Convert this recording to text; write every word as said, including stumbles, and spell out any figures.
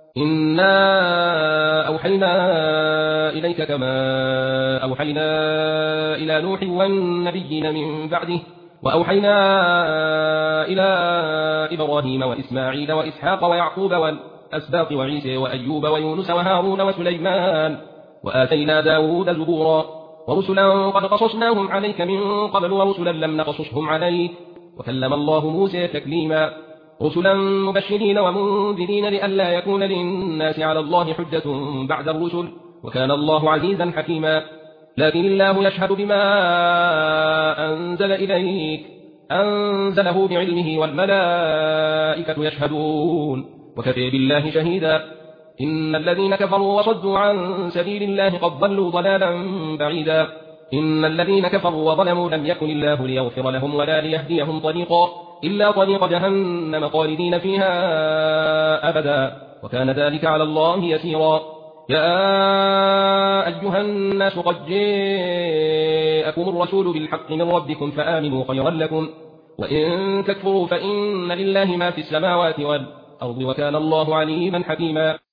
إنا أوحينا إليك كما أوحينا إلى نوح والنبيين من بعده وأوحينا إلى إبراهيم وإسماعيل وإسحاق ويعقوب والأسباط وعيسى وأيوب ويونس وهارون وسليمان وآتينا داود زبورا ورسلا قد قصصناهم عليك من قبل ورسلا لم نقصصهم عليك وكلم الله موسى تكليما رسلا مبشرين ومنذرين لئلا يكون للناس على الله حجة بعد الرسل وكان الله عزيزا حكيما لكن الله يشهد بما أنزل إليك أنزله بعلمه والملائكة يشهدون وكفى بالله شهيدا إن الذين كفروا وصدوا عن سبيل الله قد ضلوا ضلالا بعيدا إن الذين كفروا وظلموا لم يكن الله ليغفر لهم ولا ليهديهم طريقا إلا طريق جهنم خالدين فيها أبدا وكان ذلك على الله يسيرا يا أيها الناس قد جاءكم الرسول بالحق من ربكم فآمنوا خيرا لكم وإن تكفروا فإن لله ما في السماوات والأرض وكان الله عليما حكيما